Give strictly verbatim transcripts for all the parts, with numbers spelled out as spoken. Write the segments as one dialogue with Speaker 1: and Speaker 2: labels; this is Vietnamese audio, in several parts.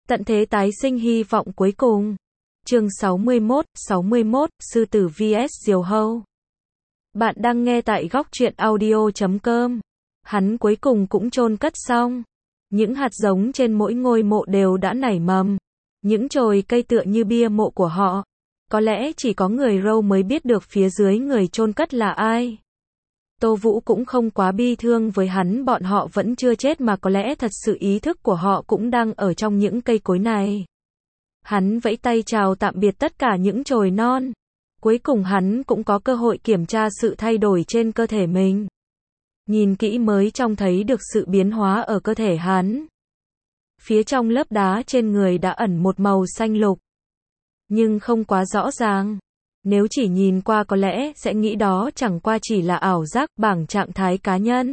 Speaker 1: Tận thế tái sinh hy vọng cuối cùng. Chương sáu mươi mốt, sáu mươi mốt, Sư tử vs Diều Hâu. Bạn đang nghe tại góc truyện audio chấm com. Hắn cuối cùng cũng chôn cất xong. Những hạt giống trên mỗi ngôi mộ đều đã nảy mầm. Những chồi cây tựa như bia mộ của họ. Có lẽ chỉ có người Râu mới biết được phía dưới người chôn cất là ai. Tô Vũ cũng không quá bi thương với hắn, bọn họ vẫn chưa chết mà có lẽ thật sự ý thức của họ cũng đang ở trong những cây cối này. Hắn vẫy tay chào tạm biệt tất cả những chồi non. Cuối cùng hắn cũng có cơ hội kiểm tra sự thay đổi trên cơ thể mình. Nhìn kỹ mới trông thấy được sự biến hóa ở cơ thể hắn. Phía trong lớp đá trên người đã ẩn một màu xanh lục. Nhưng không quá rõ ràng. Nếu chỉ nhìn qua có lẽ sẽ nghĩ đó chẳng qua chỉ là ảo giác, bảng trạng thái cá nhân.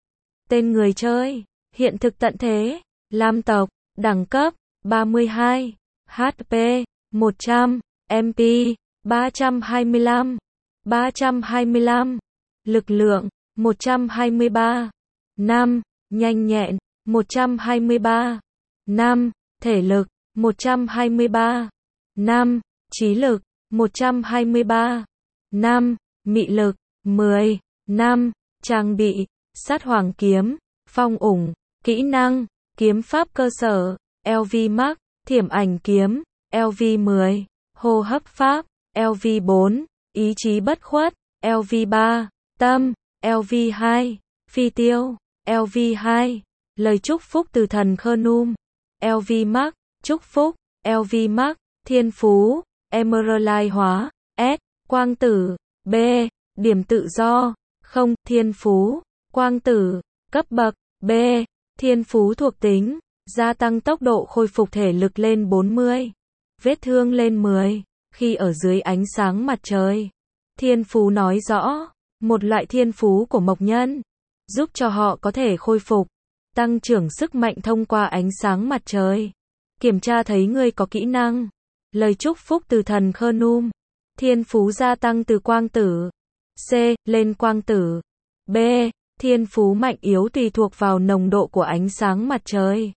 Speaker 1: Tên người chơi, hiện thực tận thế, Lam tộc, đẳng cấp, ba mươi hai, hát pê, một trăm, em pê, ba trăm hai mươi lăm, ba trăm hai mươi lăm, lực lượng, một trăm hai mươi ba, năm, nhanh nhẹn, một trăm hai mươi ba, năm, thể lực, một trăm hai mươi ba, năm, trí lực, một trăm hai mươi ba, năm, mị lực, mười, năm, trang bị, sát hoàng kiếm, phong ủng, kỹ năng, kiếm pháp cơ sở, lờ vê Max, thiểm ảnh kiếm, lờ vê mười, hô hấp pháp, lờ vê bốn, ý chí bất khuất, lờ vê ba, tâm, lờ vê hai, phi tiêu, lờ vê hai, lời chúc phúc từ thần Khơ-num, lờ vê Max, chúc phúc, lờ vê Max, thiên phú, Emerald hóa, S, quang tử, B, điểm tự do, không, thiên phú, quang tử, cấp bậc, B, thiên phú thuộc tính, gia tăng tốc độ khôi phục thể lực lên bốn mươi, vết thương lên mười, khi ở dưới ánh sáng mặt trời. Thiên phú nói rõ, một loại thiên phú của mộc nhân, giúp cho họ có thể khôi phục, tăng trưởng sức mạnh thông qua ánh sáng mặt trời. Kiểm tra thấy ngươi có kỹ năng. Lời chúc phúc từ thần Khơ-num. Thiên phú gia tăng từ quang tử. C, lên quang tử. B, thiên phú mạnh yếu tùy thuộc vào nồng độ của ánh sáng mặt trời.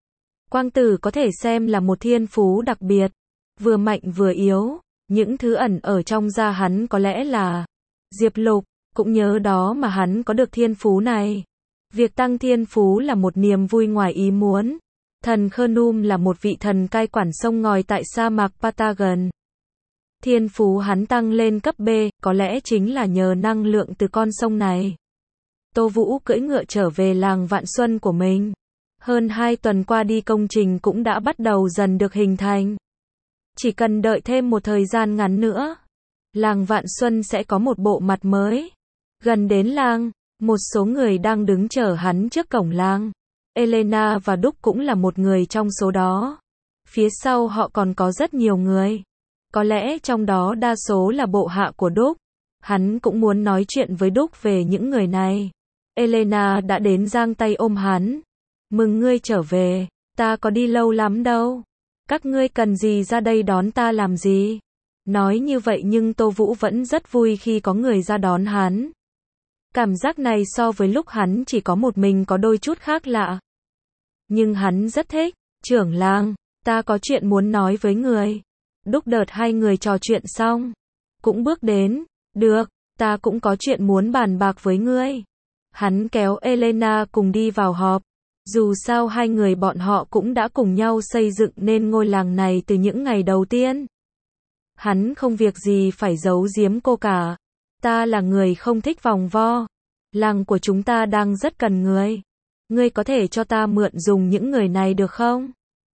Speaker 1: Quang tử có thể xem là một thiên phú đặc biệt, vừa mạnh vừa yếu. Những thứ ẩn ở trong da hắn có lẽ là Diệp Lục, cũng nhớ đó mà hắn có được thiên phú này. Việc tăng thiên phú là một niềm vui ngoài ý muốn. Thần Khơ-num là một vị thần cai quản sông ngòi tại sa mạc Patagon. Thiên phú hắn tăng lên cấp B, có lẽ chính là nhờ năng lượng từ con sông này. Tô Vũ cưỡi ngựa trở về làng Vạn Xuân của mình. Hơn hai tuần qua đi, công trình cũng đã bắt đầu dần được hình thành. Chỉ cần đợi thêm một thời gian ngắn nữa, làng Vạn Xuân sẽ có một bộ mặt mới. Gần đến làng, một số người đang đứng chờ hắn trước cổng làng. Elena và Đúc cũng là một người trong số đó. Phía sau họ còn có rất nhiều người. Có lẽ trong đó đa số là bộ hạ của Đúc. Hắn cũng muốn nói chuyện với Đúc về những người này. Elena đã đến giang tay ôm hắn. Mừng ngươi trở về, ta có đi lâu lắm đâu. Các ngươi cần gì ra đây đón ta làm gì? Nói như vậy nhưng Tô Vũ vẫn rất vui khi có người ra đón hắn. Cảm giác này so với lúc hắn chỉ có một mình có đôi chút khác lạ. Nhưng hắn rất thích. Trưởng làng, ta có chuyện muốn nói với người. Đúc đợt hai người trò chuyện xong, cũng bước đến. Được, ta cũng có chuyện muốn bàn bạc với ngươi. Hắn kéo Elena cùng đi vào họp. Dù sao hai người bọn họ cũng đã cùng nhau xây dựng nên ngôi làng này từ những ngày đầu tiên. Hắn không việc gì phải giấu giếm cô cả. Ta là người không thích vòng vo. Làng của chúng ta đang rất cần người. Ngươi có thể cho ta mượn dùng những người này được không?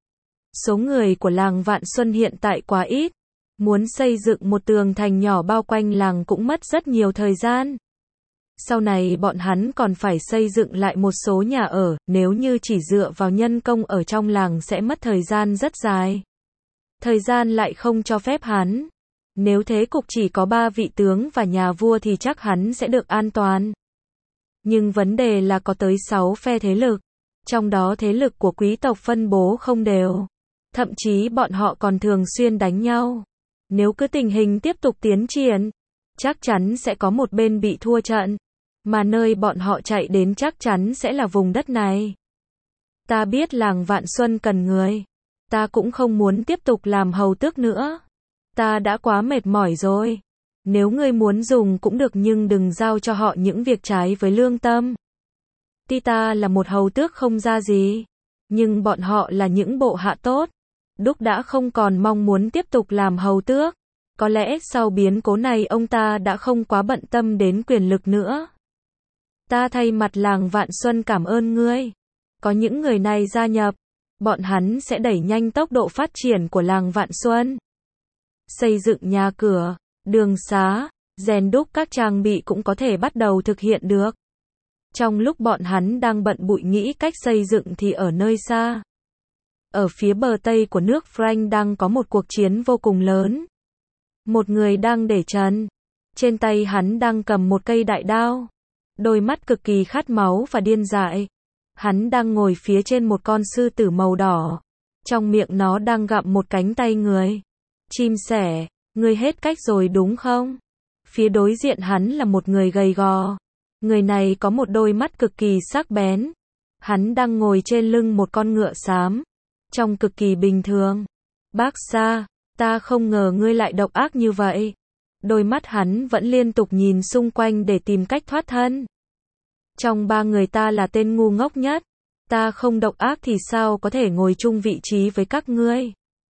Speaker 1: Số người của làng Vạn Xuân hiện tại quá ít. Muốn xây dựng một tường thành nhỏ bao quanh làng cũng mất rất nhiều thời gian. Sau này bọn hắn còn phải xây dựng lại một số nhà ở, nếu như chỉ dựa vào nhân công ở trong làng sẽ mất thời gian rất dài. Thời gian lại không cho phép hắn. Nếu thế cục chỉ có ba vị tướng và nhà vua thì chắc hắn sẽ được an toàn. Nhưng vấn đề là có tới sáu phe thế lực. Trong đó thế lực của quý tộc phân bố không đều. Thậm chí bọn họ còn thường xuyên đánh nhau. Nếu cứ tình hình tiếp tục tiến triển, chắc chắn sẽ có một bên bị thua trận. Mà nơi bọn họ chạy đến chắc chắn sẽ là vùng đất này. Ta biết làng Vạn Xuân cần người. Ta cũng không muốn tiếp tục làm hầu tước nữa. Ta đã quá mệt mỏi rồi. Nếu ngươi muốn dùng cũng được nhưng đừng giao cho họ những việc trái với lương tâm. Tuy ta là một hầu tước không ra gì, nhưng bọn họ là những bộ hạ tốt. Đúc đã không còn mong muốn tiếp tục làm hầu tước. Có lẽ sau biến cố này ông ta đã không quá bận tâm đến quyền lực nữa. Ta thay mặt làng Vạn Xuân cảm ơn ngươi. Có những người này gia nhập, bọn hắn sẽ đẩy nhanh tốc độ phát triển của làng Vạn Xuân. Xây dựng nhà cửa, đường xá, rèn đúc các trang bị cũng có thể bắt đầu thực hiện được. Trong lúc bọn hắn đang bận bụi nghĩ cách xây dựng thì ở nơi xa, ở phía bờ tây của nước Frank đang có một cuộc chiến vô cùng lớn. Một người đang để trần. Trên tay hắn đang cầm một cây đại đao. Đôi mắt cực kỳ khát máu và điên dại. Hắn đang ngồi phía trên một con sư tử màu đỏ. Trong miệng nó đang gặm một cánh tay người. Chim sẻ, ngươi hết cách rồi đúng không? Phía đối diện hắn là một người gầy gò. Người này có một đôi mắt cực kỳ sắc bén. Hắn đang ngồi trên lưng một con ngựa xám. Trông cực kỳ bình thường. Bác Sa, ta không ngờ ngươi lại độc ác như vậy. Đôi mắt hắn vẫn liên tục nhìn xung quanh để tìm cách thoát thân. Trong ba người ta là tên ngu ngốc nhất. Ta không độc ác thì sao có thể ngồi chung vị trí với các ngươi.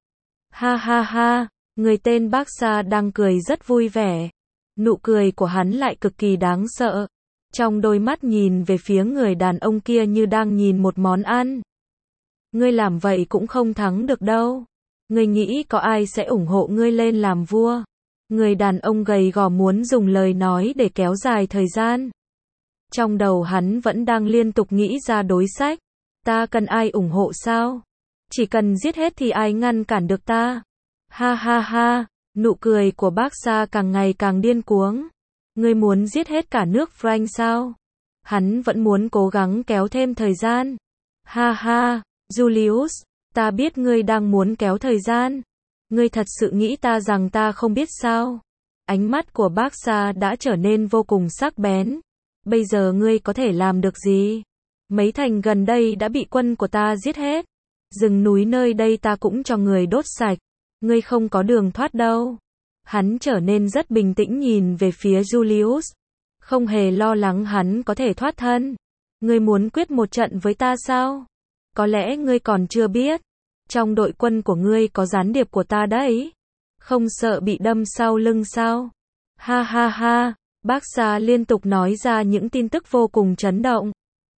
Speaker 1: Ha ha ha, người tên Bác Sa đang cười rất vui vẻ. Nụ cười của hắn lại cực kỳ đáng sợ. Trong đôi mắt nhìn về phía người đàn ông kia như đang nhìn một món ăn. Ngươi làm vậy cũng không thắng được đâu. Ngươi nghĩ có ai sẽ ủng hộ ngươi lên làm vua? Người đàn ông gầy gò muốn dùng lời nói để kéo dài thời gian. Trong đầu hắn vẫn đang liên tục nghĩ ra đối sách. Ta cần ai ủng hộ sao? Chỉ cần giết hết thì ai ngăn cản được ta? Ha ha ha, nụ cười của Bác Sa càng ngày càng điên cuồng. Ngươi muốn giết hết cả nước Frank sao? Hắn vẫn muốn cố gắng kéo thêm thời gian. Ha ha, Julius, ta biết ngươi đang muốn kéo thời gian. Ngươi thật sự nghĩ ta rằng ta không biết sao? Ánh mắt của Bác Sa đã trở nên vô cùng sắc bén. Bây giờ ngươi có thể làm được gì? Mấy thành gần đây đã bị quân của ta giết hết. Rừng núi nơi đây ta cũng cho người đốt sạch. Ngươi không có đường thoát đâu. Hắn trở nên rất bình tĩnh nhìn về phía Julius. Không hề lo lắng hắn có thể thoát thân. Ngươi muốn quyết một trận với ta sao? Có lẽ ngươi còn chưa biết. Trong đội quân của ngươi có gián điệp của ta đấy. Không sợ bị đâm sau lưng sao? Ha ha ha, Bác Sa liên tục nói ra những tin tức vô cùng chấn động.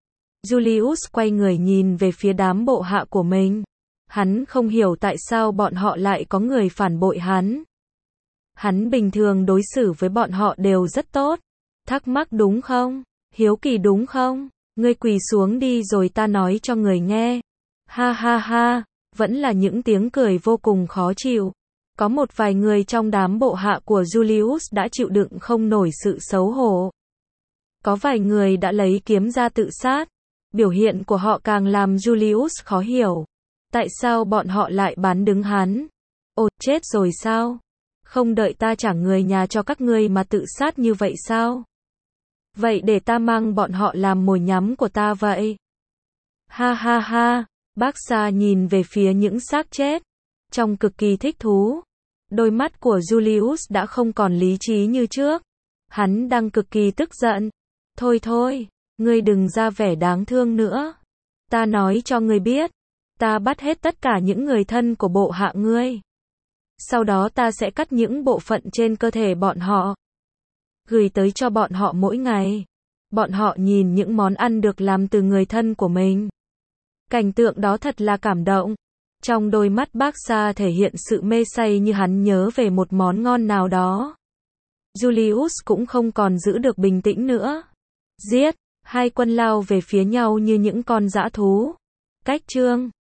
Speaker 1: Julius quay người nhìn về phía đám bộ hạ của mình. Hắn không hiểu tại sao bọn họ lại có người phản bội hắn. Hắn bình thường đối xử với bọn họ đều rất tốt. Thắc mắc đúng không? Hiếu kỳ đúng không? Ngươi quỳ xuống đi rồi ta nói cho người nghe. Ha ha ha, vẫn là những tiếng cười vô cùng khó chịu. Có một vài người trong đám bộ hạ của Julius đã chịu đựng không nổi sự xấu hổ. Có vài người đã lấy kiếm ra tự sát. Biểu hiện của họ càng làm Julius khó hiểu. Tại sao bọn họ lại bán đứng hắn? Ồ, chết rồi sao? Không đợi ta trả người nhà cho các ngươi mà tự sát như vậy sao? Vậy để ta mang bọn họ làm mồi nhắm của ta vậy. Ha ha ha, Bác Sa nhìn về phía những xác chết. Trông cực kỳ thích thú. Đôi mắt của Julius đã không còn lý trí như trước. Hắn đang cực kỳ tức giận. Thôi thôi, ngươi đừng ra vẻ đáng thương nữa. Ta nói cho ngươi biết. Ta bắt hết tất cả những người thân của bộ hạ ngươi. Sau đó ta sẽ cắt những bộ phận trên cơ thể bọn họ. Gửi tới cho bọn họ mỗi ngày. Bọn họ nhìn những món ăn được làm từ người thân của mình. Cảnh tượng đó thật là cảm động. Trong đôi mắt Bác Sa thể hiện sự mê say như hắn nhớ về một món ngon nào đó. Julius cũng không còn giữ được bình tĩnh nữa. Giết, hai quân lao về phía nhau như những con dã thú. Cách chương